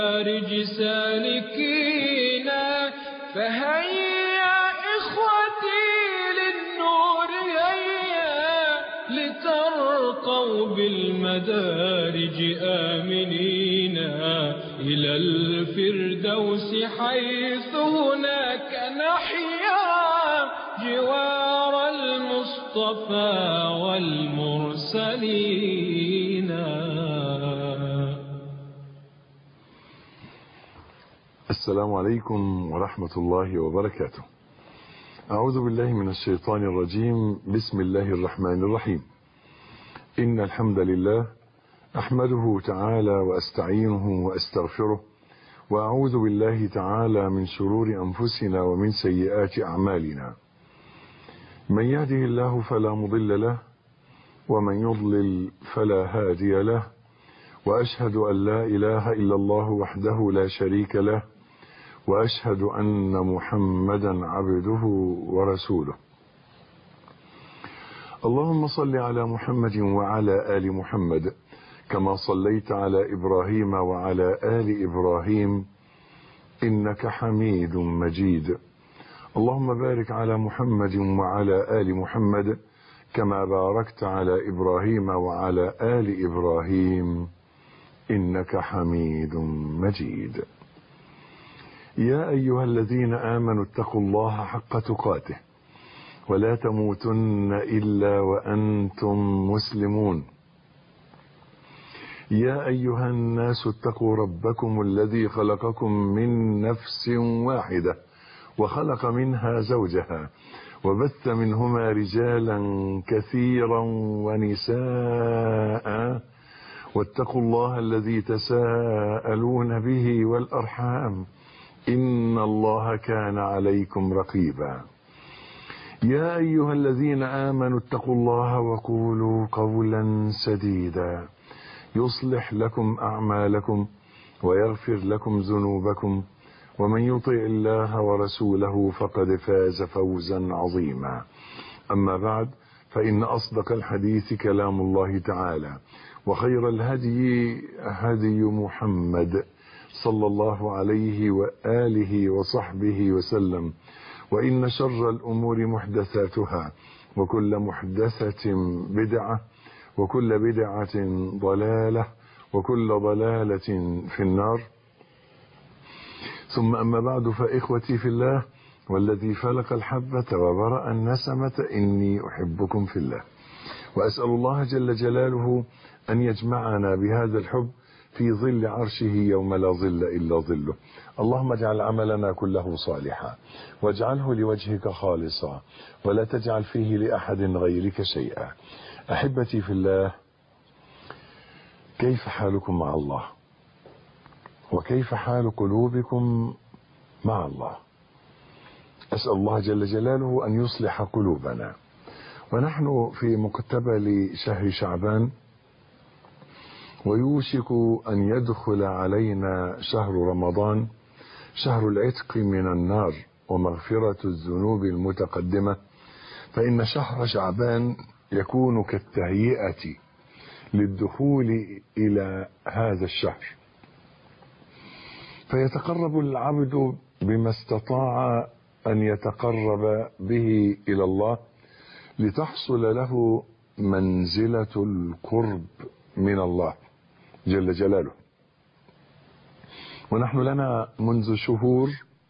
خارج سالكينا فهيا إخوتي للنور هيا لترقوا بالمدارج آمنين إلى الفردوس حيث هناك نحيا جوار المصطفى والمرسلين. السلام عليكم ورحمة الله وبركاته. أعوذ بالله من الشيطان الرجيم. بسم الله الرحمن الرحيم. إن الحمد لله أحمده تعالى وأستعينه وأستغفره، وأعوذ بالله تعالى من شرور أنفسنا ومن سيئات أعمالنا. من يهده الله فلا مضل له، ومن يضلل فلا هادي له، وأشهد أن لا إله إلا الله وحده لا شريك له، وأشهد أن محمدا عبده ورسوله. اللهم صل على محمد وعلى آل محمد كما صليت على إبراهيم وعلى آل إبراهيم إنك حميد مجيد. اللهم بارك على محمد وعلى آل محمد كما باركت على إبراهيم وعلى آل إبراهيم إنك حميد مجيد. يا أيها الذين آمنوا اتقوا الله حق تقاته ولا تموتن إلا وأنتم مسلمون. يا أيها الناس اتقوا ربكم الذي خلقكم من نفس واحدة وخلق منها زوجها وبث منهما رجالا كثيرا ونساء، واتقوا الله الذي تساءلون به والأرحام إن الله كان عليكم رقيبا. يا أيها الذين آمنوا اتقوا الله وقولوا قولا سديدا يصلح لكم أعمالكم ويغفر لكم ذنوبكم، ومن يطع الله ورسوله فقد فاز فوزا عظيما. أما بعد، فإن أصدق الحديث كلام الله تعالى، وخير الهدي هدي محمد صلى الله عليه وآله وصحبه وسلم، وإن شر الأمور محدثاتها، وكل محدثة بدعة، وكل بدعة ضلالة، وكل ضلالة في النار. ثم أما بعد، فإخوتي في الله والذي فلق الحبة وبرأ النسمة إني أحبكم في الله، وأسأل الله جل جلاله أن يجمعنا بهذا الحب في ظل عرشه يوم لا ظل إلا ظله. اللهم اجعل عملنا كله صالحا، واجعله لوجهك خالصا، ولا تجعل فيه لأحد غيرك شيئا. أحبتي في الله، كيف حالكم مع الله؟ وكيف حال قلوبكم مع الله؟ أسأل الله جل جلاله أن يصلح قلوبنا. ونحن في مقتبل شهر شعبان، ويوشك أن يدخل علينا شهر رمضان، شهر العتق من النار ومغفرة الذنوب المتقدمة. فإن شهر شعبان يكون كالتهيئة للدخول إلى هذا الشهر، فيتقرب العبد بما استطاع أن يتقرب به إلى الله لتحصل له منزلة القرب من الله جل جلاله. ونحن لنا منذ شهور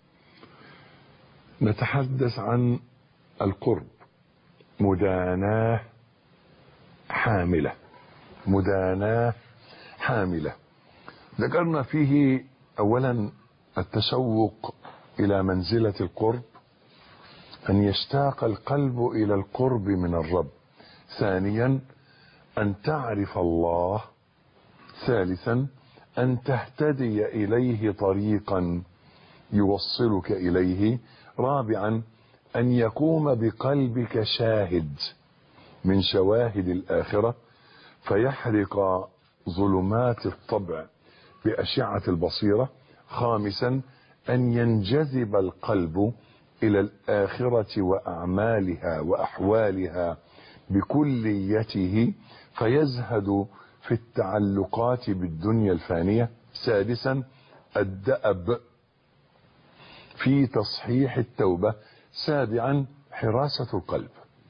نتحدث عن القرب، مداناة حاملة، مداناة حاملة. ذكرنا فيه أولا التشوق إلى منزلة القرب، أن يشتاق القلب إلى القرب من الرب. ثانيا أن تعرف الله. ثالثا أن تهتدي إليه طريقا يوصلك إليه. رابعا أن يقوم بقلبك شاهد من شواهد الآخرة فيحرق ظلمات الطبع بأشعة البصيرة. خامسا أن ينجذب القلب إلى الآخرة وأعمالها وأحوالها بكليته فيزهد في التعلقات بالدنيا الفانية. سادسا الدأب في تصحيح التوبة. 7 حراسة القلب،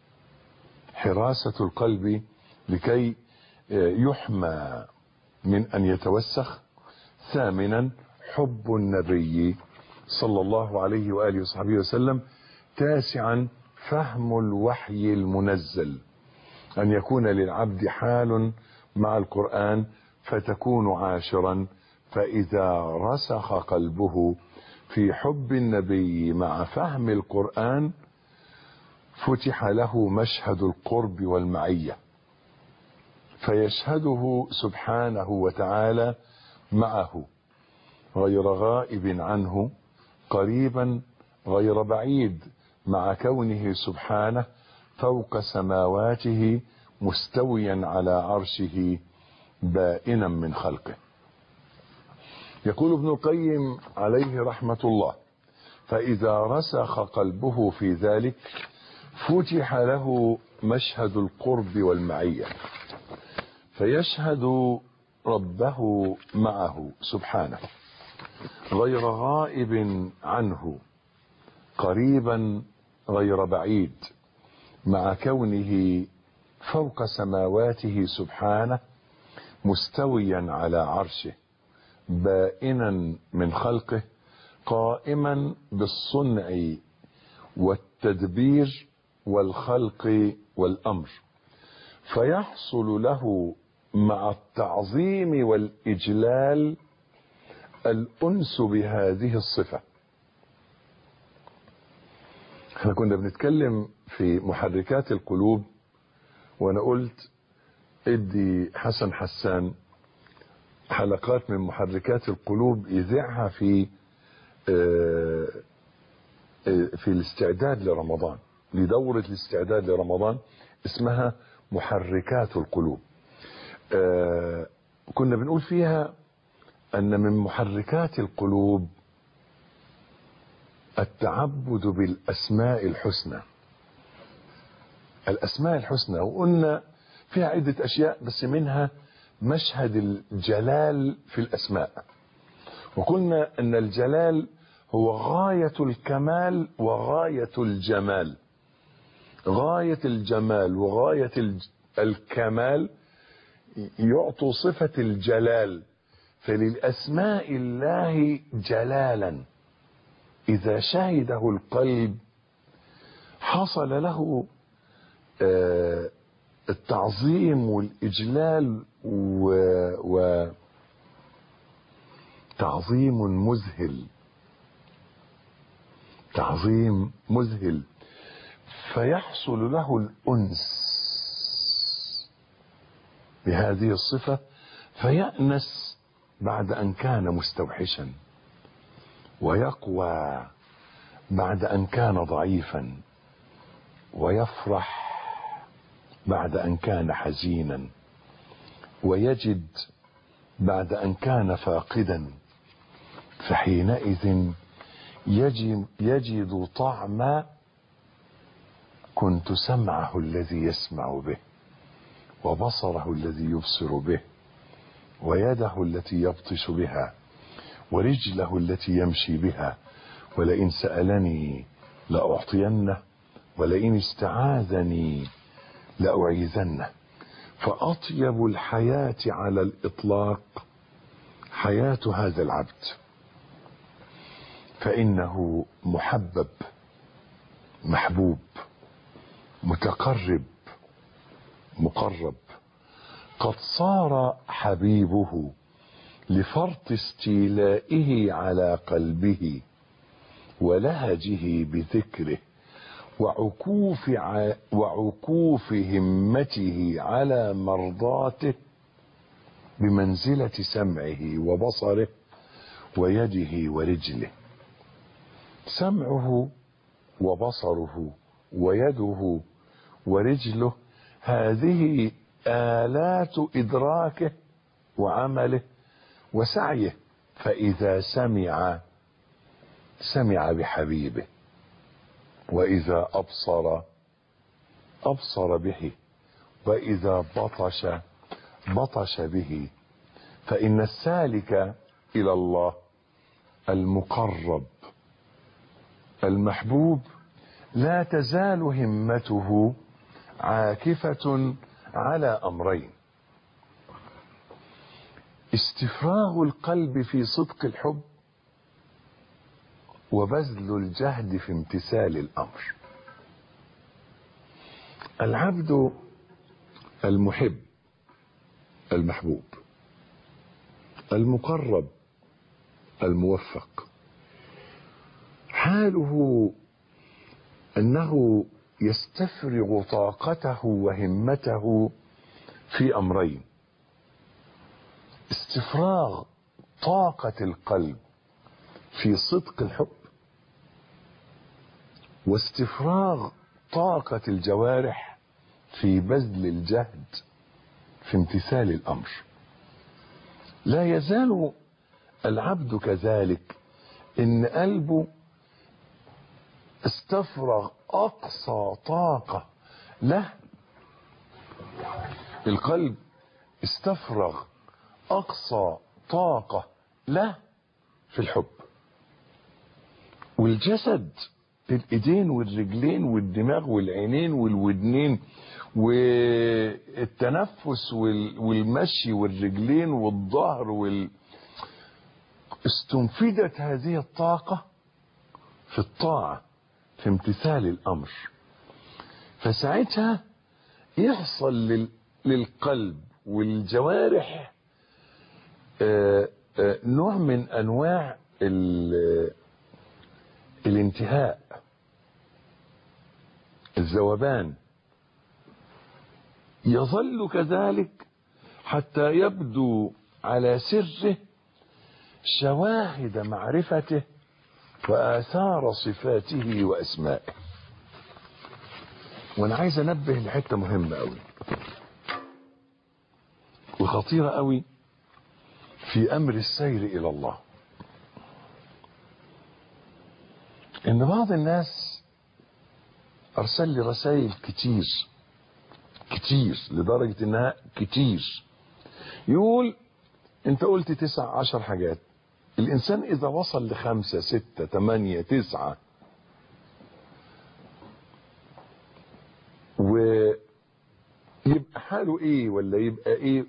حراسة القلب لكي يحمى من أن يتوسخ. 8 حب النبي صلى الله عليه وآله وصحبه وسلم. 9 فهم الوحي المنزل، أن يكون للعبد حال مع القرآن فتكون عاشرا، فإذا رسخ قلبه في حب النبي مع فهم القرآن فتح له مشهد القرب والمعية، فيشهده سبحانه وتعالى معه غير غائب عنه، قريبا غير بعيد، مع كونه سبحانه فوق سماواته مستويا على عرشه بائنا من خلقه. يقول ابن القيم عليه رحمة الله: فإذا رسخ قلبه في ذلك فتح له مشهد القرب والمعية، فيشهد ربه معه سبحانه غير غائب عنه، قريبا غير بعيد، مع كونه فوق سماواته سبحانه مستويا على عرشه بائنا من خلقه، قائما بالصنع والتدبير والخلق والأمر، فيحصل له مع التعظيم والإجلال الأنس بهذه الصفة. احنا كنا بنتكلم في محركات القلوب، وانا قلت ادي حسن حسان حلقات من محركات القلوب يذيعها في الاستعداد لرمضان، لدورة الاستعداد لرمضان اسمها محركات القلوب. كنا بنقول فيها أن من محركات القلوب التعبد بالأسماء الحسنى. الأسماء الحسنى، وقلنا فيها عدة أشياء، بس منها مشهد الجلال في الأسماء. وقلنا أن الجلال هو غاية الكمال وغاية الجمال. غاية الجمال وغاية الكمال يعطوا صفة الجلال. فللأسماء الله جلالا إذا شهده القلب حصل له التعظيم والإجلال وتعظيم مذهل، تعظيم مذهل، فيحصل له الأنس بهذه الصفة، فيأنس بعد أن كان مستوحشا، ويقوى بعد أن كان ضعيفا، ويفرح بعد أن كان حزينا، ويجد بعد أن كان فاقدا. فحينئذ يجد طعم كنت سمعه الذي يسمع به، وبصره الذي يبصر به، ويده التي يبطش بها، ورجله التي يمشي بها، ولئن سألني لأعطينه، ولئن استعاذني لأعيذنه. فأطيب الحياة على الإطلاق حياة هذا العبد، فإنه محبب محبوب متقرب مقرب، قد صار حبيبه لفرط استيلائه على قلبه ولهجه بذكره وعكوف همته على مرضاته بمنزلة سمعه وبصره ويده ورجله. سمعه وبصره ويده ورجله هذه آلات إدراكه وعمله وسعيه، فإذا سمع بحبيبه، وإذا أبصر به، وإذا بطش به. فإن السالك إلى الله المقرب المحبوب لا تزال همته عاكفة على أمرين: استفراغ القلب في صدق الحب، وبذل الجهد في امتثال الأمر. العبد المحب المحبوب المقرب الموفق حاله أنه يستفرغ طاقته وهمته في أمرين: استفراغ طاقة القلب في صدق الحب، واستفراغ طاقة الجوارح في بذل الجهد في امتثال الأمر. لا يزال العبد كذلك، إن قلبه استفرغ أقصى طاقة له. القلب استفرغ أقصى طاقة له في الحب، والجسد، الإيدين والرجلين والدماغ والعينين والودنين والتنفس والمشي والرجلين والظهر استنفدت هذه الطاقة في الطاعة في امتثال الأمر. فساعتها يحصل للقلب والجوارح نوع من أنواع الانتهاء، الذوبان. يظل كذلك حتى يبدو على سره شواهد معرفته وآثار صفاته وأسمائه. وأنا عايز أنبه لحتة مهمة أوي وخطيرة أوي في أمر السير إلى الله، إن بعض الناس أرسل لي رسائل كتير لدرجة إنها كتير، يقول: أنت قلت 19 حاجات، الإنسان إذا وصل ل5 6 8 9 ويبقى حاله إيه ولا يبقى إيه؟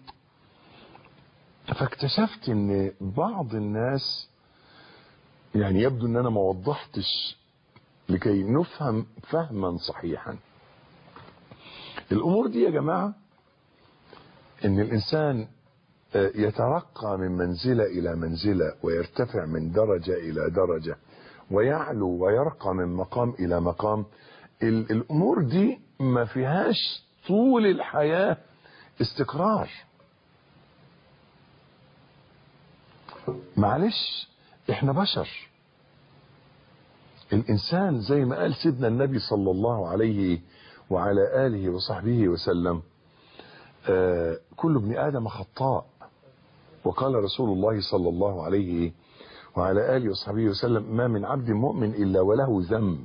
فاكتشفت إن بعض الناس، يعني يبدو إن أنا ما وضحتش لكي نفهم فهما صحيحا الأمور دي يا جماعة. إن الإنسان يترقى من منزلة إلى منزلة، ويرتفع من درجة إلى درجة، ويعلو ويرقى من مقام إلى مقام. الأمور دي ما فيهاش طول الحياة استقرار. معلش، احنا بشر. الإنسان زي ما قال سيدنا النبي صلى الله عليه وعلى آله وصحبه وسلم: كل ابن آدم خطاء. وقال رسول الله صلى الله عليه وعلى آله وصحبه وسلم: ما من عبد مؤمن إلا وله ذنب.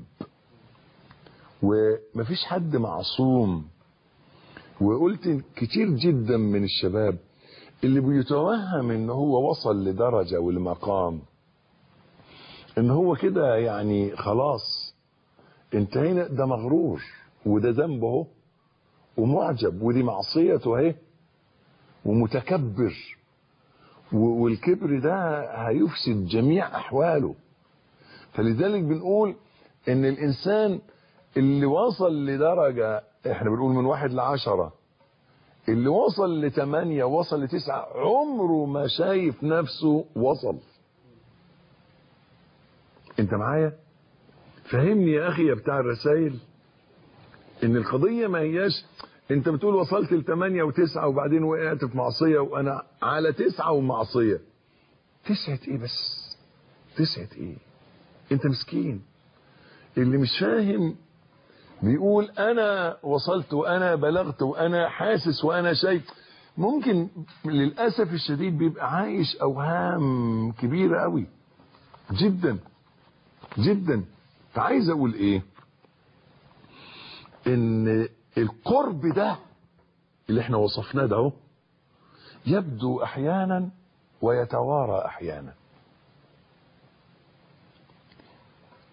ومفيش حد معصوم. وقلت كتير جدا من الشباب اللي بيتوهم ان هو وصل لدرجة ولمقام، ان هو كده يعني خلاص انتهينا، ده مغرور، وده ذنبه ومعجب، ودي معصيته اهي، ومتكبر. والكبر ده هيفسد جميع احواله. فلذلك بنقول ان الانسان اللي وصل لدرجة، احنا بنقول من 1 ل10، اللي وصل ل8 وصل ل9 عمره ما شايف نفسه وصل. انت معايا؟ فهمني يا اخي يا بتاع الرسائل، ان القضية ما هياش انت بتقول وصلت ل8 و9 وبعدين وقعت في معصية وانا على 9 ومعصية. 9 ايه بس؟ 9 ايه؟ انت مسكين. اللي مش فاهم بيقول انا وصلت وانا بلغت وانا حاسس وانا شايف. ممكن للأسف الشديد بيبقى عايش اوهام كبيرة قوي جدا جدا. فعايز اقول ايه؟ ان القرب ده اللي احنا وصفناه ده اهو يبدو احيانا ويتوارى احيانا.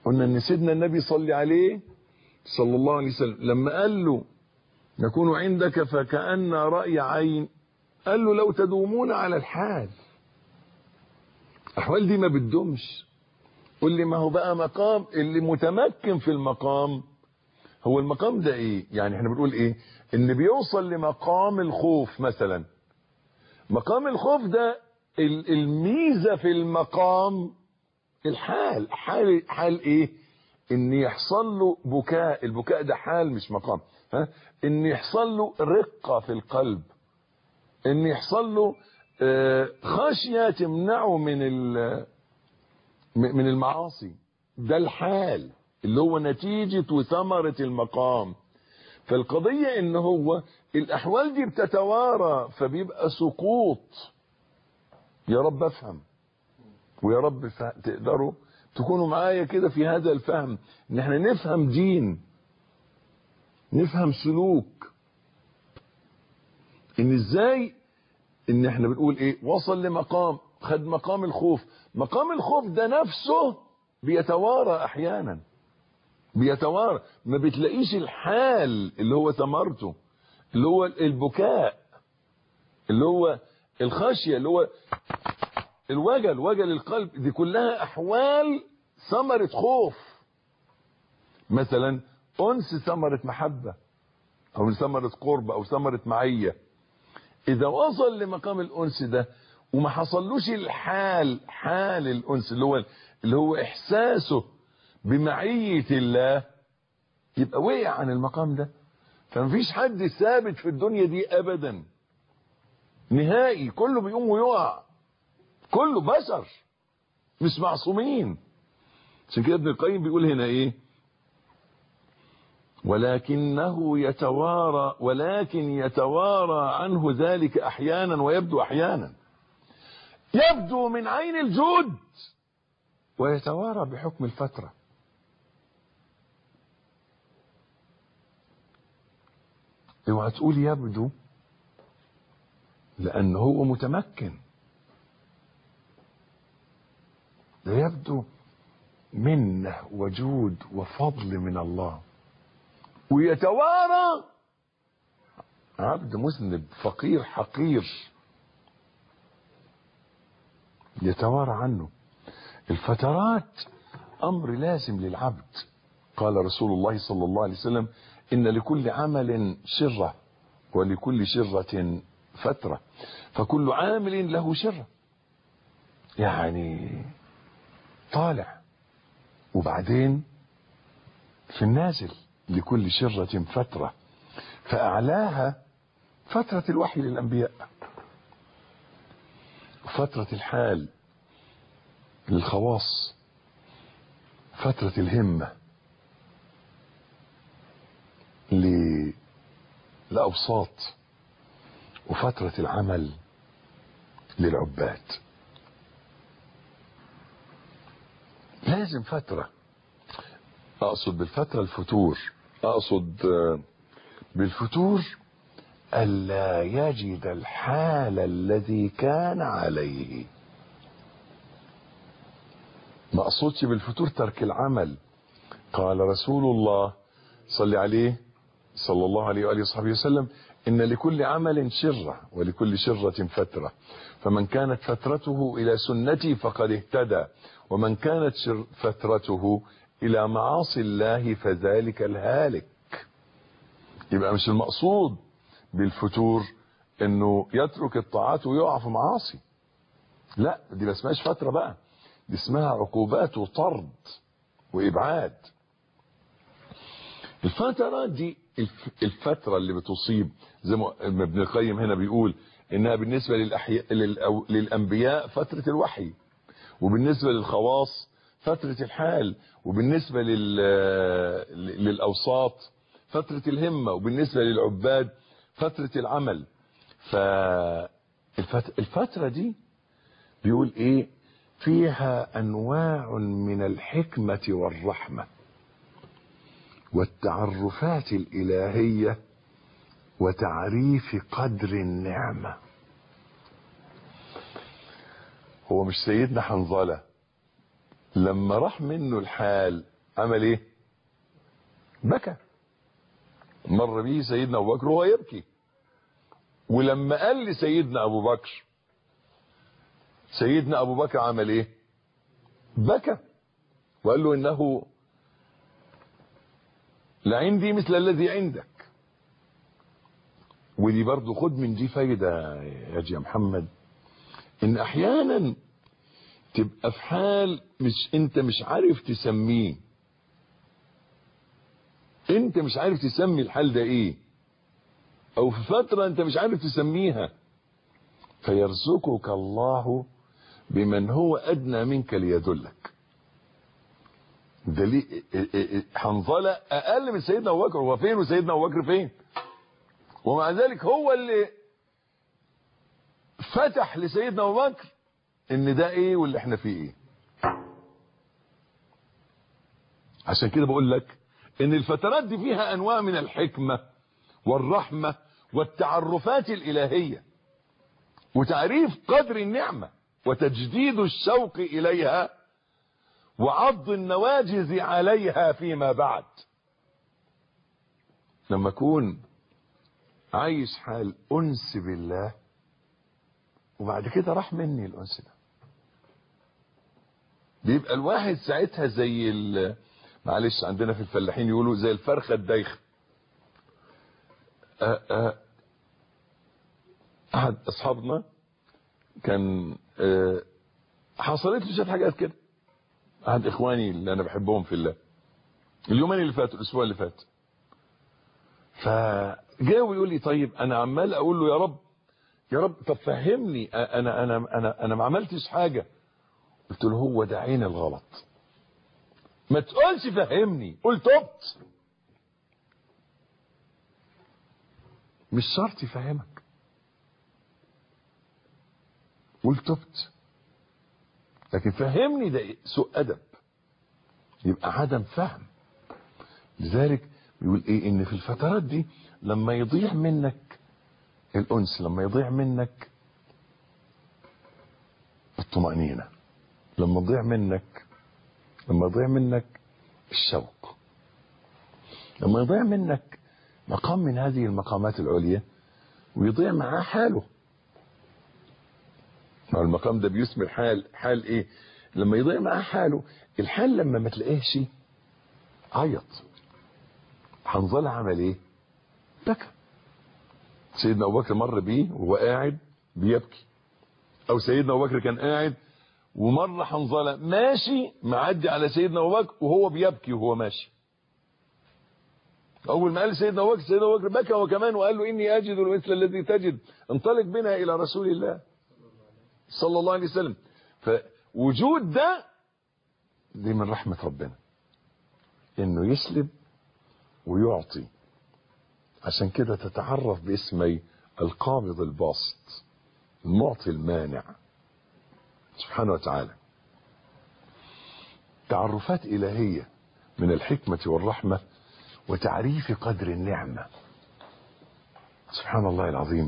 قلنا ان سيدنا النبي صلى عليه صلى الله عليه وسلم لما قال له نكون عندك فكأن رأي عين، قال له لو تدومون على الحال. الأحوال دي ما بتدومش. قل لي ما هو بقى مقام اللي متمكن في المقام. هو المقام ده ايه؟ يعني احنا بنقول ايه؟ ان بيوصل لمقام الخوف مثلا. مقام الخوف ده الميزة في المقام الحال. حال ايه؟ ان يحصل له بكاء. البكاء ده حال مش مقام. ان يحصل له رقة في القلب، ان يحصل له خشية تمنعه من المعاصي. ده الحال اللي هو نتيجة وثمرة المقام. فالقضية ان هو الاحوال دي بتتوارى فبيبقى سقوط. يا رب افهم، ويا رب تقدروا تكونوا معايا كده في هذا الفهم، ان احنا نفهم دين، نفهم سلوك، ان ازاي ان احنا بنقول ايه وصل لمقام، خد مقام الخوف. مقام الخوف ده نفسه بيتوارى احيانا، بيتوارى. ما بتلاقيش الحال اللي هو ثمرته، اللي هو البكاء، اللي هو الخشية، اللي هو وجل القلب. دي كلها احوال ثمرة خوف. مثلا انس ثمرة محبة، او ثمرة قرب، او ثمرة معية. اذا وصل لمقام الانس ده وما حصلوش الحال، حال الانس اللي هو احساسه بمعية الله، يبقى وقع عن المقام ده. فمفيش حد ثابت في الدنيا دي ابدا نهائي، كله بيقوم ويقع، كله بشر مش معصومين. عشان كده ابن القيم بيقول هنا ايه؟ ولكن يتوارى عنه ذلك احيانا ويبدو احيانا. يبدو من عين الجود ويتوارى بحكم الفترة. اوعى تقول يبدو لأنه هو متمكن، ده يبدو منه وجود وفضل من الله. ويتوارى عبد مذنب فقير حقير يتوارى عنه. الفترات أمر لازم للعبد. قال رسول الله صلى الله عليه وسلم إن لكل عمل شرة ولكل شرة فترة، فكل عامل له شرة. يعني طالع وبعدين في النازل. لكل شرة فترة، فأعلاها فترة الوحي للأنبياء، فترة الحال للخواص، فترة الهمة للأوساط، وفترة العمل للعباد. لازم فترة. أقصد بالفترة الفتور، أقصد بالفتور ألا يجد الحال الذي كان عليه. ما أقصدش بالفتور ترك العمل. قال رسول الله صلى الله عليه وآله وصحبه وسلم إن لكل عمل شرة ولكل شرة فترة، فمن كانت فترته إلى سنتي فقد اهتدى، ومن كانت فترته إلى معاصي الله فذلك الهالك. يبقى مش المقصود بالفتور إنه يترك الطاعات ويقع في معاصي، لا، دي ما اسمهاش فترة بقى، دي اسمها عقوبات وطرد وإبعاد. الفترة دي الفترة اللي بتصيب زي ما ابن القيم هنا بيقول انها بالنسبة للأنبياء فترة الوحي، وبالنسبة للخواص فترة الحال، وبالنسبة للأوساط فترة الهمة، وبالنسبة للعباد فترة العمل. فالفترة دي بيقول ايه؟ فيها أنواع من الحكمة والرحمة والتعرفات الإلهية وتعريف قدر النعمة. هو مش سيدنا حنظلة لما راح منه الحال عمل ايه؟ بكى. مر به سيدنا ابو بكر وهو يبكي، ولما قال لسيدنا ابو بكر، سيدنا ابو بكر عمل ايه؟ بكى وقال له انه لعندي مثل الذي عندك. ودي برضو خد من دي فايدة يا محمد، ان احيانا تبقى في حال انت مش عارف تسميه، انت مش عارف تسمي الحال ده ايه، او في فترة انت مش عارف تسميها، فيرزقك الله بمن هو ادنى منك ليدلك. حنظلة اقل من سيدنا ابو بكر، هو فين وسيدنا ابو بكر فين؟ ومع ذلك هو اللي فتح لسيدنا ابو بكر ان ده ايه واللي احنا فيه ايه. عشان كده بقول لك ان الفترات دي فيها انواع من الحكمة والرحمة والتعرفات الالهية، وتعريف قدر النعمة وتجديد الشوق اليها وعض النواجذ عليها فيما بعد. لما اكون عايش حال انس بالله وبعد كده راح مني الانس ده، بيبقى الواحد ساعتها زي معلش عندنا في الفلاحين يقولوا زي الفرخة الدايخة. احد اصحابنا كان حصلت له شويه حاجات كده، احد اخواني اللي انا بحبهم في الله، اليومين اللي فاتوا الاسبوع اللي فات، فجاء ويقول لي طيب انا عمال اقول له يا رب طب فهمني، انا ما عملتش حاجه. قلت له هو ده عين الغلط، ما تقولش فهمني، قول تبت. مش شرط يفهمك، قول تبت، لكن فهمني ده سوء ادب، يبقى عدم فهم. لذلك بيقول ايه؟ ان في الفترات دي لما يضيع منك الانس، لما يضيع منك الطمأنينة، لما يضيع منك الشوق، لما يضيع منك مقام من هذه المقامات العليا ويضيع معاه حاله. المقام ده بيثمر حال ايه؟ لما يضيع معاه حاله، الحال لما ما تلاقيهش عيط. حنظلة عمل ايه؟ بكى. سيدنا ابو بكر مر بيه وهو قاعد بيبكي، او سيدنا ابو بكر كان قاعد ومر حنظلة ماشي معدي على سيدنا ابو بكر وهو بيبكي وهو ماشي. اول ما قال سيدنا ابو بكر بكى هو كمان وقال له اني اجد مثل الذي تجد، انطلق بنا الى رسول الله صلى الله عليه وسلم. فوجود ده دي من رحمة ربنا، انه يسلب ويعطي. عشان كده تتعرف باسمي القابض الباسط، المعطي المانع سبحانه وتعالى. تعرفات إلهية من الحكمة والرحمة وتعريف قدر النعمة. سبحان الله العظيم.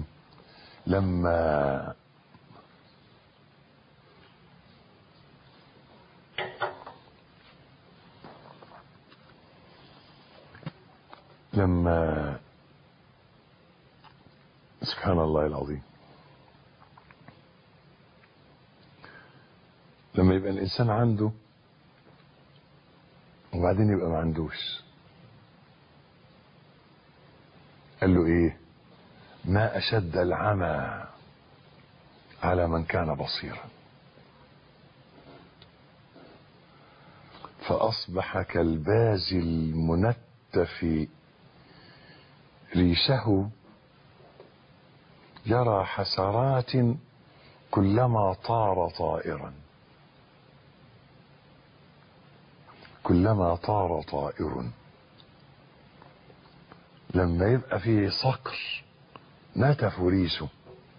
لما سبحان الله العظيم، لما يبقى الإنسان عنده وبعدين يبقى ما عندوش، قال له ايه؟ ما أشد العمى على من كان بصيرا، فأصبح كالباز المنتف ريشه يرى حسرات كلما طار طائرا، كلما طار طائر. لما يبقى فيه صقر نتف ريشه،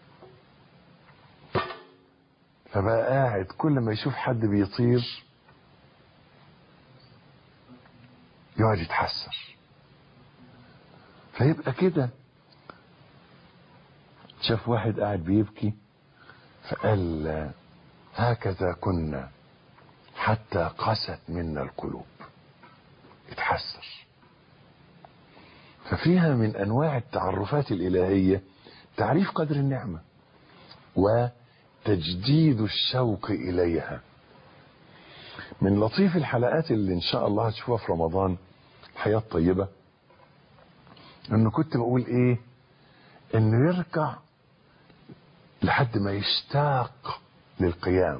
فبقى قاعد كل ما يشوف حد بيطير يقعد يتحسر. فيبقى كده شاف واحد قاعد بيبكي فقال هكذا كنا حتى قست منا القلوب. اتحسر. ففيها من أنواع التعرفات الإلهية تعريف قدر النعمة وتجديد الشوق إليها. من لطيف الحلقات اللي إن شاء الله هتشوفها في رمضان الحياة الطيبة، إنه كنت بقول إيه، إنه يركع لحد ما يشتاق للقيام،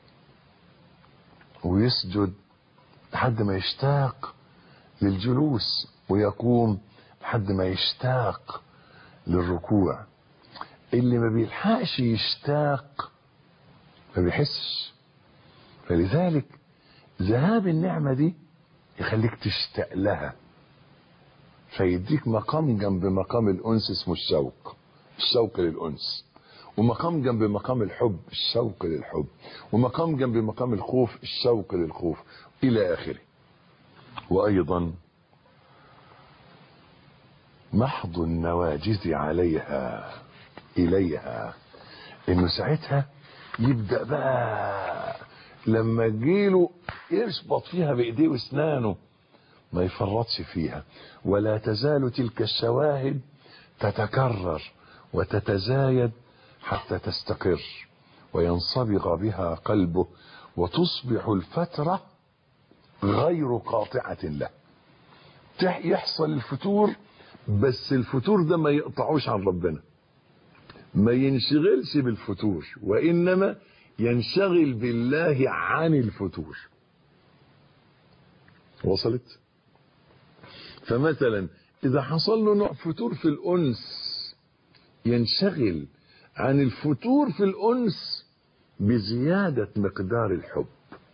ويسجد لحد ما يشتاق للجلوس، ويقوم لحد ما يشتاق للركوع. اللي ما بيلحقش يشتاق ما بيحسش. فلذلك ذهاب النعمة دي يخليك تشتاق لها، فيديك مقام جنب مقام الأنس اسمه الشوق للأنس، ومقام جنب مقام الحب الشوق للحب، ومقام جنب مقام الخوف الشوق للخوف إلى آخره. وأيضا محض النواجذ إليها، إنه ساعتها يبدأ بقى لما جيله يشبط فيها بإيديه واسنانه ما يفرطش فيها. ولا تزال تلك الشواهد تتكرر وتتزايد حتى تستقر وينصبغ بها قلبه، وتصبح الفترة غير قاطعة له. يحصل الفتور، بس الفتور ده ما يقطعوش عن ربنا، ما ينشغلش بالفتور، وإنما ينشغل بالله عن الفتور. وصلت؟ فمثلا إذا حصل له نوع فتور في الأنس ينشغل عن الفتور في الأنس بزيادة مقدار الحب،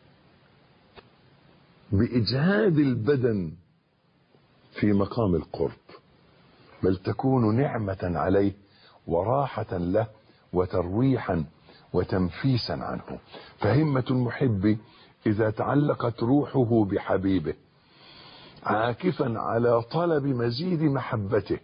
بإجهاد البدن في مقام القرب، بل تكون نعمة عليه وراحة له وترويحا وتنفيسا عنه. فهمة المحب إذا تعلقت روحه بحبيبه عاكفا على طلب مزيد محبته،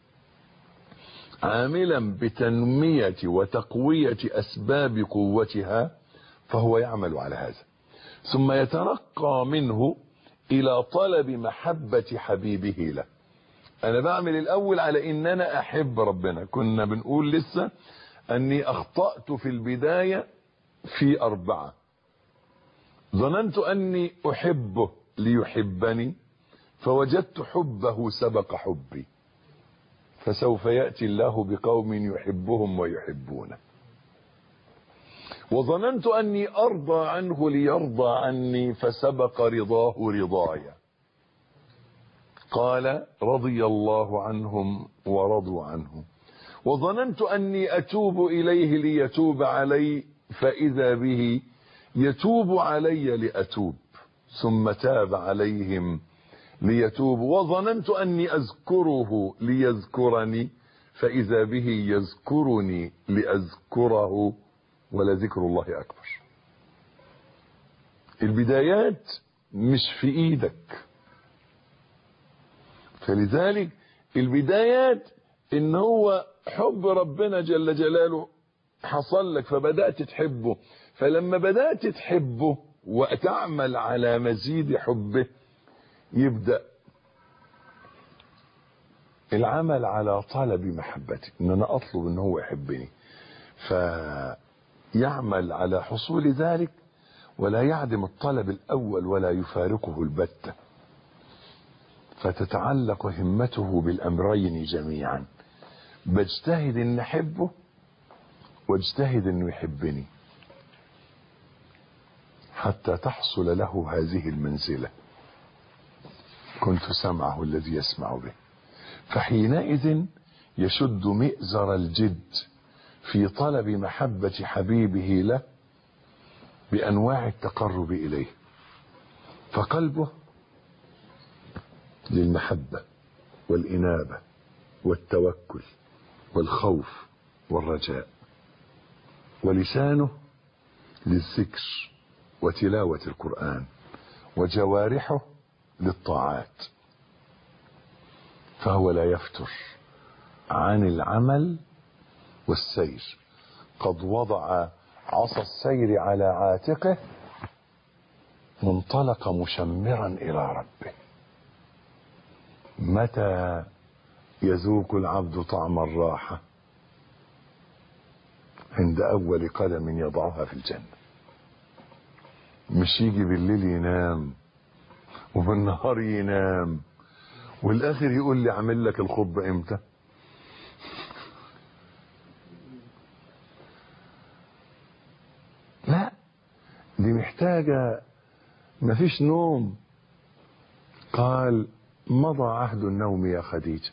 عاملا بتنمية وتقوية أسباب قوتها، فهو يعمل على هذا، ثم يترقى منه إلى طلب محبة حبيبه له. أنا بعمل الأول على إن أنا أحب ربنا. كنا بنقول لسه أني أخطأت في البداية في 4. ظننت أني أحبه ليحبني، فوجدت حبه سبق حبي، فسوف يأتي الله بقوم يحبهم ويحبونه. وظننت أني أرضى عنه ليرضى عني، فسبق رضاه رضايا. قال رضي الله عنهم ورضوا عنه. وظننت أني أتوب إليه ليتوب علي، فإذا به يتوب علي لأتوب، ثم تاب عليهم ليتوبوا. وظننت أني أذكره ليذكرني، فإذا به يذكرني لأذكره، ولذكر الله أكبر. البدايات مش في إيدك، فلذلك البدايات إن هو حب ربنا جل جلاله حصل لك فبدأت تحبه، فلما بدأت تحبه وتعمل على مزيد حبه يبدأ العمل على طلب محبته، ان انا اطلب ان هو يحبني، فيعمل على حصول ذلك ولا يعدم الطلب الاول ولا يفارقه البتة، فتتعلق همته بالامرين جميعا. بجتهد ان احبه واجتهد انه يحبني حتى تحصل له هذه المنزلة. كنت سمعه الذي يسمع به، فحينئذ يشد مئزر الجد في طلب محبة حبيبه له بأنواع التقرب إليه، فقلبه للمحبة والإنابة والتوكل والخوف والرجاء، ولسانه للذكر وتلاوة القرآن، وجوارحه للطاعات، فهو لا يفتر عن العمل والسير. قد وضع عصا السير على عاتقه، منطلق مشمرا إلى ربه. متى يذوق العبد طعم الراحة؟ عند أول قدم يضعها في الجنة. مش يجي بالليل ينام وبالنهار ينام والآخر يقول لي اعمل لك الخطبة امتى؟ لا، دي محتاجة مفيش نوم. قال مضى عهد النوم يا خديجة،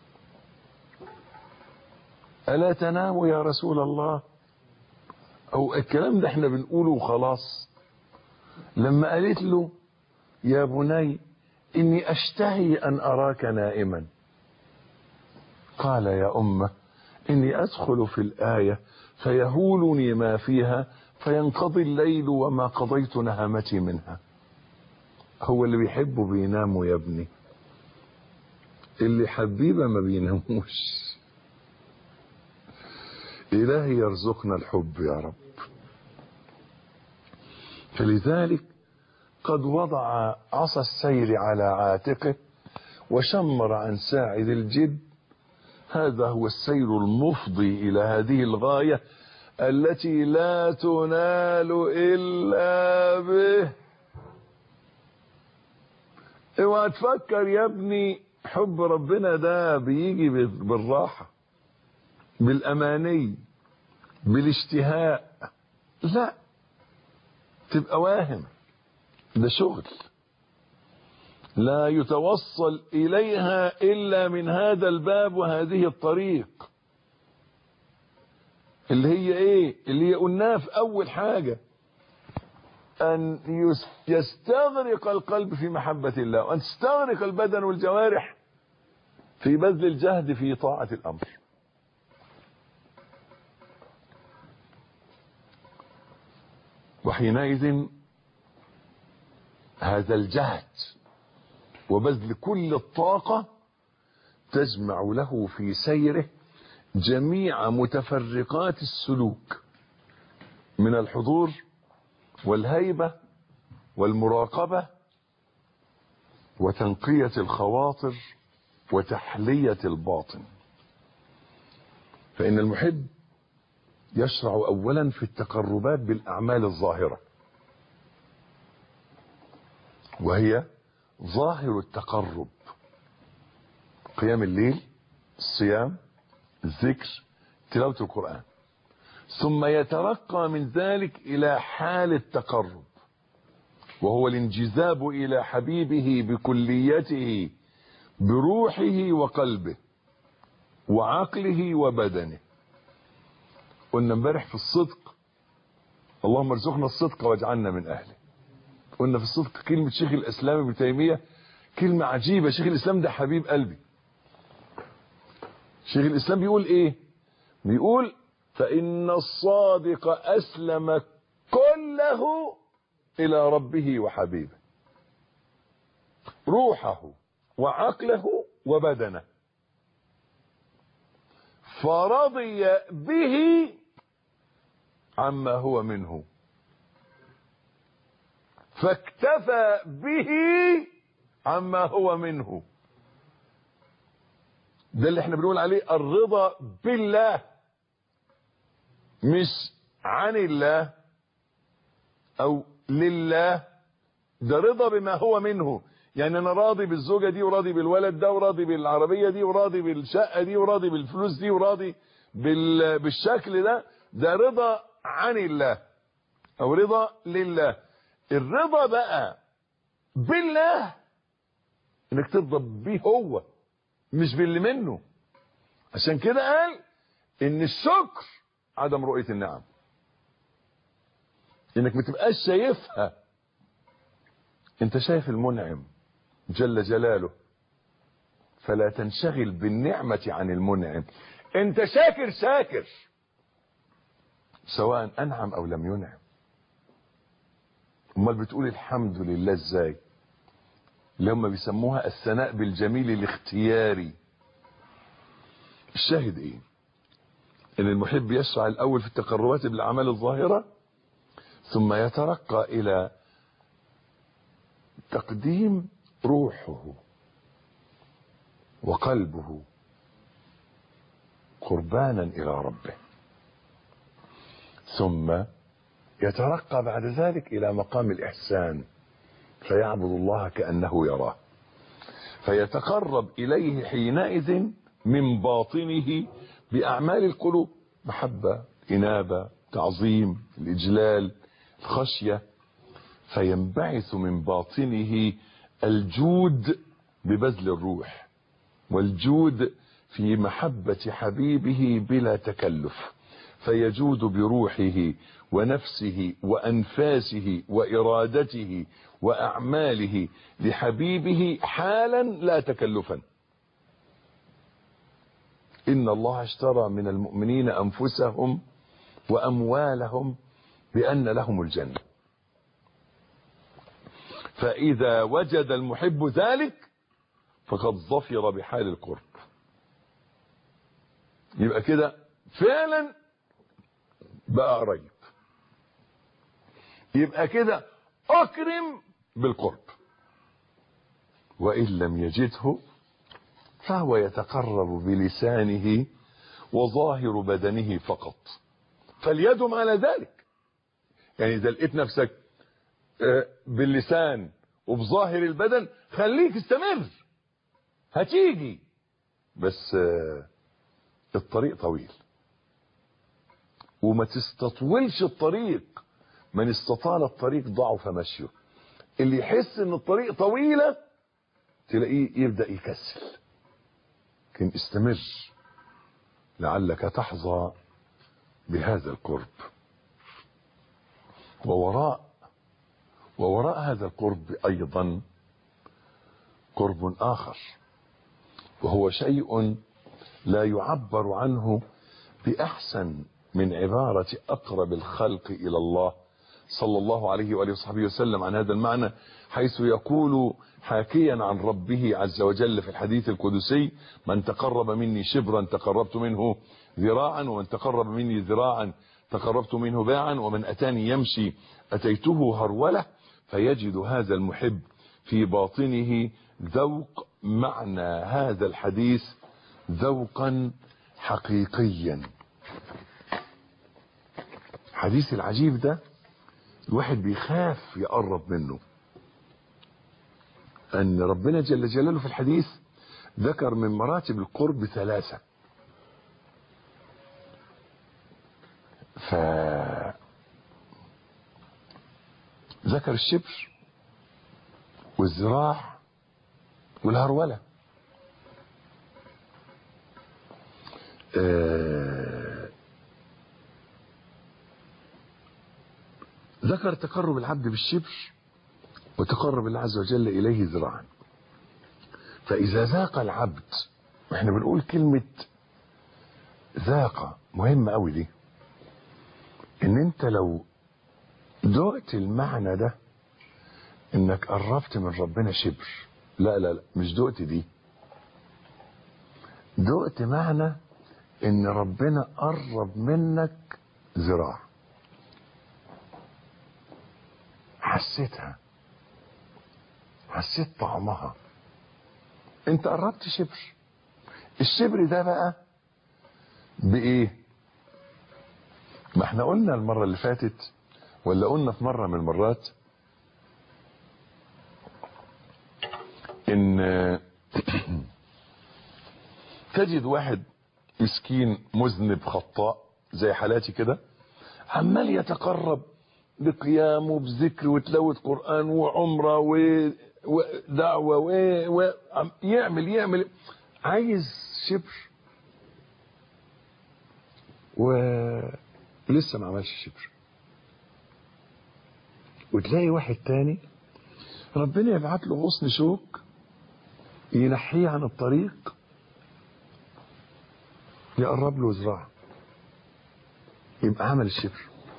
ألا تنام يا رسول الله؟ أو الكلام ده احنا بنقوله وخلاص. لما قالت له يا بني إني أشتهي أن أراك نائما، قال يا أمة إني أدخل في الآية فيهولني ما فيها فينقضي الليل وما قضيت نهمتي منها. هو اللي بيحبه بيناموا يا ابني، اللي حبيبه ما بيناموش. إلهي يرزقنا الحب يا رب. فلذلك قد وضع عصا السير على عاتقه وشمر عن ساعد الجد. هذا هو السير المفضي إلى هذه الغاية التي لا تنال إلا به. اوعى تفكر يا ابني حب ربنا ده بيجي بالراحة بالأماني بالاشتهاء، لا، تبقى واهم. ده شغل لا يتوصل إليها إلا من هذا الباب وهذه الطريق اللي هي ايه؟ اللي هي قلناها في أول حاجة، أن يستغرق القلب في محبة الله، وأن تستغرق البدن والجوارح في بذل الجهد في طاعة الأمر. وحينئذ هذا الجهد وبذل كل الطاقة تجمع له في سيره جميع متفرقات السلوك من الحضور والهيبة والمراقبة وتنقية الخواطر وتحلية الباطن. فإن المحب يشرع أولا في التقربات بالأعمال الظاهرة، وهي ظاهر التقرب: قيام الليل، الصيام، الذكر، تلاوة القرآن. ثم يترقى من ذلك إلى حال التقرب، وهو الانجذاب إلى حبيبه بكليته بروحه وقلبه وعقله وبدنه. قلنا امبارح في الصدق، اللهم ارزقنا الصدق واجعلنا من أهله. قلنا في الصدق كلمة شيخ الإسلام ابن تيمية كلمة عجيبة. شيخ الإسلام ده حبيب قلبي. شيخ الإسلام بيقول إيه؟ بيقول فإن الصادق أسلم كله إلى ربه وحبيبه، روحه وعقله وبدنه، فرضي به عما هو منه، فاكتفى به عما هو منه. ده اللي احنا بنقول عليه الرضا بالله، مش عن الله او لله. ده رضا بما هو منه. يعني انا راضي بالزوجة دي وراضي بالولد ده وراضي بالعربية دي وراضي بالشقة دي وراضي بالفلوس دي وراضي بالشكل ده. ده رضا عن الله او رضا لله. الرضا بقى بالله انك ترضى بيه هو، مش باللي منه. عشان كده قال ان الشكر عدم رؤية النعم، انك ما تبقاش شايفها. انت شايف المنعم جل جلاله، فلا تنشغل بالنعمة عن المنعم. انت شاكر سواء انعم او لم ينعم. امال بتقول الحمد لله ازاي؟ اللي هم بيسموها الثناء بالجميل الاختياري. الشاهد ايه؟ ان المحب يسعى الاول في التقربات بالاعمال الظاهرة، ثم يترقى الى تقديم روحه وقلبه قربانا إلى ربه، ثم يترقى بعد ذلك إلى مقام الإحسان فيعبد الله كأنه يراه، فيتقرب إليه حينئذ من باطنه بأعمال القلوب، محبة، إنابة، تعظيم، الإجلال، الخشية، فينبعث من باطنه الجود ببذل الروح والجود في محبة حبيبه بلا تكلف، فيجود بروحه ونفسه وأنفاسه وإرادته وأعماله لحبيبه حالا لا تكلفا. إن الله اشترى من المؤمنين أنفسهم وأموالهم بأن لهم الجنة، فإذا وجد المحب ذلك فقد ظفر بحال القرب. يبقى كده فعلا بقى قريب، يبقى كده أكرم بالقرب. وإن لم يجده فهو يتقرب بلسانه وظاهر بدنه فقط، فليدم على ذلك. يعني إذا لقيت نفسك باللسان وبظاهر البدن خليك استمر، هتيجي، بس الطريق طويل وما تستطولش الطريق. من استطال الطريق ضعف مشيه. اللي يحس ان الطريق طويلة تلاقيه يبدأ يكسل. لكن استمر لعلك تحظى بهذا القرب. ووراء هذا القرب ايضا قرب اخر، وهو شيء لا يعبر عنه بأحسن من عبارة أقرب الخلق إلى الله صلى الله عليه وآله وصحبه وسلم عن هذا المعنى، حيث يقول حاكيا عن ربه عز وجل في الحديث القدسي: من تقرب مني شبرا تقربت منه ذراعا، ومن تقرب مني ذراعا تقربت منه باعا، ومن أتاني يمشي أتيته هرولة. فيجد هذا المحب في باطنه ذوق معنى هذا الحديث ذوقا حقيقيا. الحديث العجيب ده الواحد بيخاف يقرب منه، أن ربنا جل جلاله في الحديث ذكر من مراتب القرب 3. ذكر الشبر والذراع والهرولة. ذكر تقرب العبد بالشبر وتقرب الله عز وجل إليه ذراعا. فإذا ذاق العبد، احنا بنقول كلمة ذاق مهمة قوي دي، ان انت لو دقت المعنى ده انك قربت من ربنا شبر، لا مش دقت دي، دقت معنى ان ربنا قرب منك ذراع، حسيتها، حسيت طعمها، انت قربت شبر. الشبر ده بقى بايه؟ ما احنا قلنا المرة اللي فاتت، ولا قلنا في مرة من المرات، ان تجد واحد مسكين مذنب خطاء زي حالاتي كده، عمال يتقرب بقيام وبذكر وتلاوة قرآن وعمرة ودعوة يعمل عايز شبر ولسه ما عملش شبر. وتلاقي واحد تاني ربنا يبعت له غصن شوك ينحيه عن الطريق يقرب له ذراع يبقى عمل الشبر.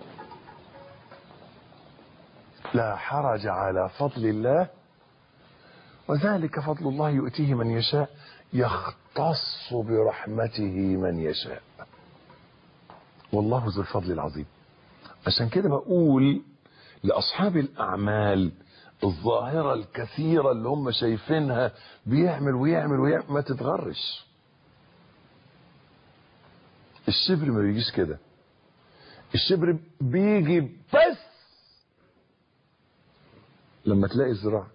لا حرج على فضل الله، وذلك فضل الله يؤتيه من يشاء، يختص برحمته من يشاء، والله ذو الفضل العظيم. عشان كده بقول لأصحاب الأعمال الظاهرة الكثيرة اللي هم شايفينها بيعمل ويعمل ويعمل، ما تتغرش. الشبر ما بيجيش كده، الشبر بيجي بس لما تلاقي الزراعة.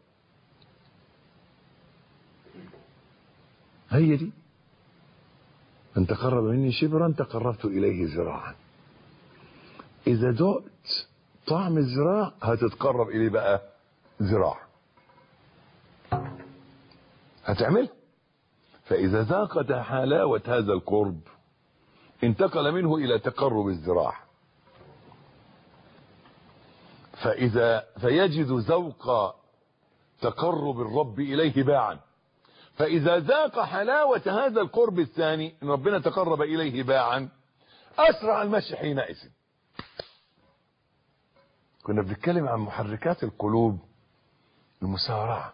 هي دي، من تقرب مني شبرا تقربت إليه ذراعا. إذا دقت طعم الذراع هتتقرب إليه بقى ذراع، هتعمل. فإذا ذاقت حلاوة هذا القرب انتقل منه إلى تقرب الذراع، فيجد ذوق تقرب الرب إليه باعا. فإذا ذاق حلاوة هذا القرب الثاني إن ربنا تقرب إليه باعا أسرع المشي حينئذ. كنا بنتكلم عن محركات القلوب، المسارعة.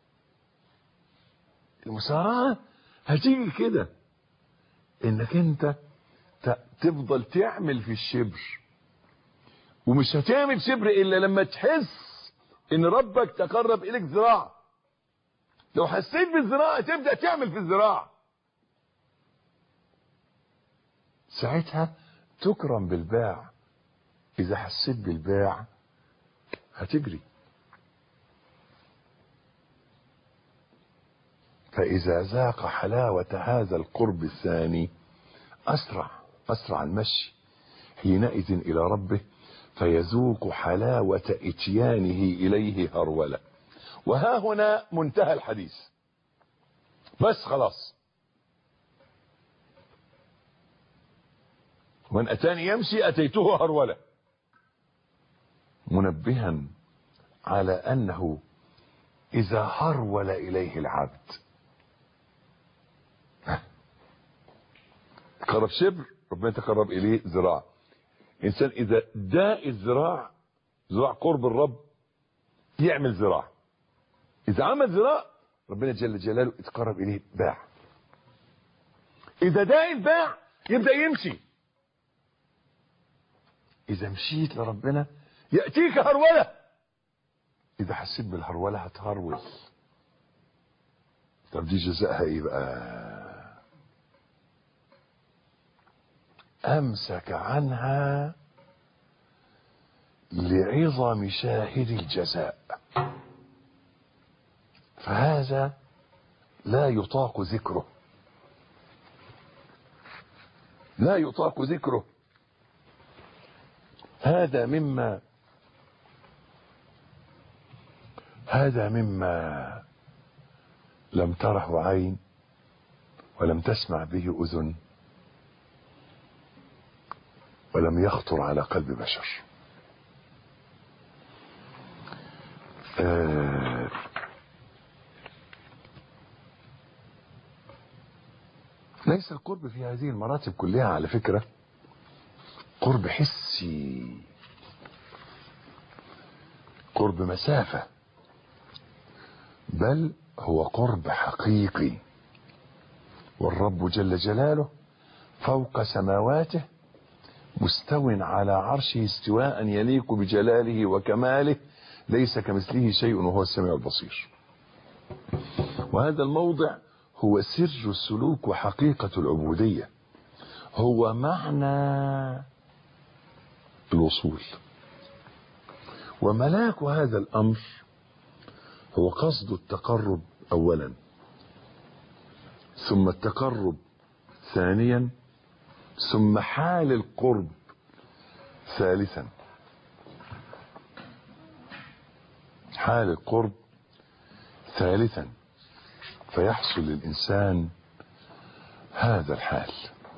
المسارعة هتيجي كده، انك انت تفضل تعمل في الشبر، ومش هتعمل شبر الا لما تحس ان ربك تقرب اليك ذراع. لو حسيت بالذراع تبدأ تعمل في الذراع، ساعتها تكرم بالباع. اذا حسيت بالباع هتجري. فاذا ذاق حلاوة هذا القرب الثاني اسرع المشي حينئذ الى ربه، فيذوق حلاوة اتيانه اليه هرولة. وها هنا منتهى الحديث، بس خلاص. من اتاني يمشي اتيته هرولة، منبها على انه اذا هرول اليه العبد قرب شبر ربنا تقرب اليه ذراع. انسان اذا داء الذراع، ذراع قرب الرب، يعمل ذراع. اذا عمل ذراع ربنا جل جلاله يتقرب اليه باع. اذا داء الباع يبدأ يمشي. اذا مشيت لربنا يأتيك هرولة. اذا حسيت بالهرولة هتهرول. طب دي جزاءها ايه بقى؟ امسك عنها لعظم شاهد الجزاء، فهذا لا يطاق ذكره، لا يطاق ذكره. هذا مما لم تره عين ولم تسمع به أذن ولم يخطر على قلب بشر. ليس القرب في هذه المراتب كلها على فكرة قرب حسي، قرب مسافة، بل هو قرب حقيقي. والرب جل جلاله فوق سماواته مستو على عرشه استواء يليق بجلاله وكماله، ليس كمثله شيء وهو السميع البصير. وهذا الموضع هو سر السلوك وحقيقة العبودية، هو معنى الوصول. وملاك هذا الأمر هو قصد التقرب أولا، ثم التقرب ثانيا، ثم حال القرب ثالثا. حال القرب ثالثا، فيحصل للإنسان هذا الحال.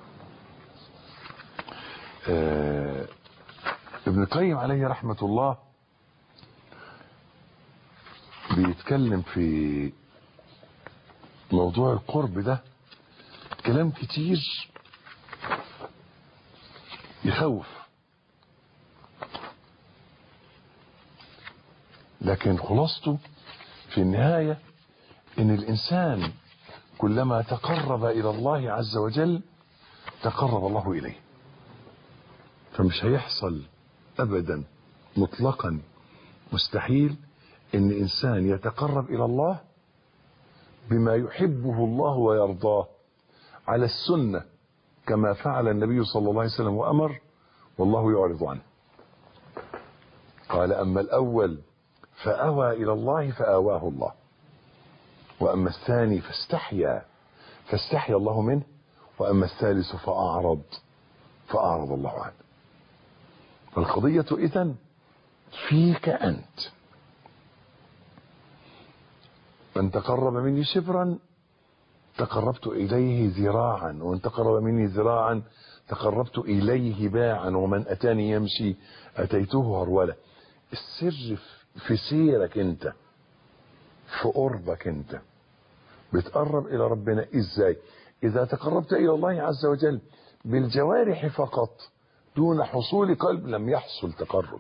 ابن القيم عليه رحمة الله بيتكلم في موضوع القرب ده كلام كتير يخوف، لكن خلاصته في النهاية ان الانسان كلما تقرب الى الله عز وجل تقرب الله اليه. فمش هيحصل ابدا مطلقا، مستحيل إن إنسان يتقرب إلى الله بما يحبه الله ويرضاه على السنة كما فعل النبي صلى الله عليه وسلم وأمر، والله يعرض عنه. قال: أما الأول فأوى إلى الله فآواه الله، وأما الثاني فاستحيا الله منه، وأما الثالث فأعرض الله عنه. فالقضية إذن فيك أنت. من تقرب مني شبرا تقربت إليه ذراعا، ومن تقرب مني ذراعا تقربت إليه باعا، ومن أتاني يمشي أتيته هرولة. السر في سيرك أنت، في قربك أنت. بتقرب إلى ربنا إزاي؟ إذا تقربت إلى الله عز وجل بالجوارح فقط دون حصول قلب لم يحصل تقرب،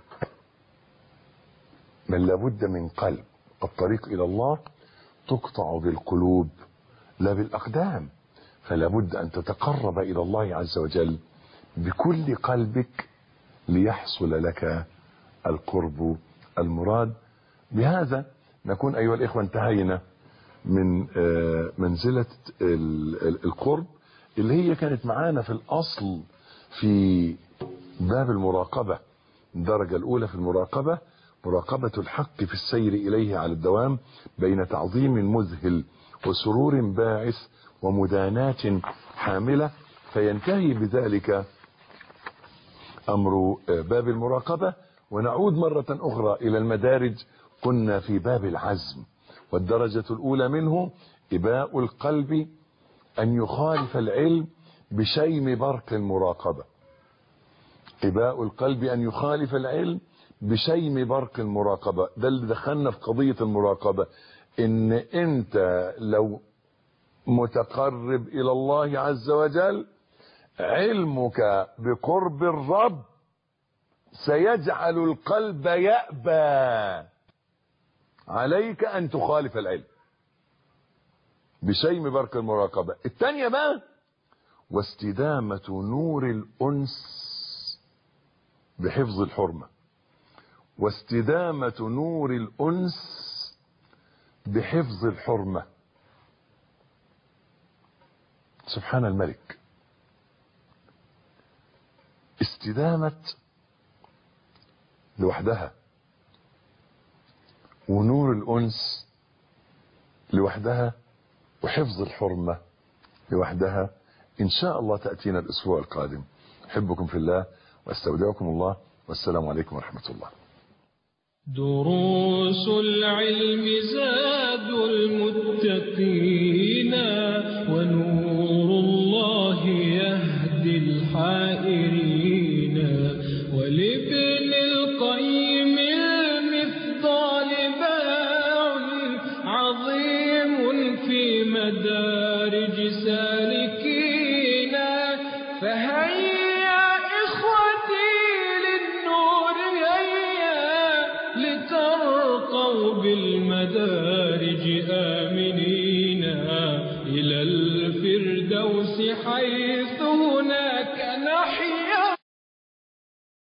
بل لابد من قلب. الطريق إلى الله تقطع بالقلوب لا بالأقدام، فلا بد أن تتقرب إلى الله عز وجل بكل قلبك ليحصل لك القرب المراد. بهذا نكون أيها الإخوة انتهينا من منزلة القرب اللي هي كانت معانا في الأصل في باب المراقبة. الدرجة الأولى في المراقبة مراقبة الحق في السير إليه على الدوام بين تعظيم مذهل وسرور باعث ومداناة حاملة، فينتهي بذلك أمر باب المراقبة. ونعود مرة أخرى إلى المدارج. كنا في باب العزم، والدرجة الأولى منه إباء القلب أن يخالف العلم بشيم برق المراقبة. إباء القلب أن يخالف العلم بشيم برق المراقبة. ده اللي دخلنا في قضية المراقبة، إن أنت لو متقرب إلى الله عز وجل علمك بقرب الرب سيجعل القلب يأبى عليك أن تخالف العلم بشيم برق المراقبة. الثانية بقى واستدامة نور الأنس بحفظ الحرمة. واستدامة نور الأنس بحفظ الحرمة. سبحان الملك. استدامة لوحدها ونور الأنس لوحدها وحفظ الحرمة لوحدها إن شاء الله تأتينا الأسبوع القادم. أحبكم في الله واستودعكم الله، والسلام عليكم ورحمة الله. دروس العلم زاد المتقين، ونور الله يهدي الحائرين. ولابن القيم المفضال باع عظيم في مدارج سالكين. فهيا إخوتي للنور هيا لترقوا بالمدارج آمنين إلى الفردوس حيث هناك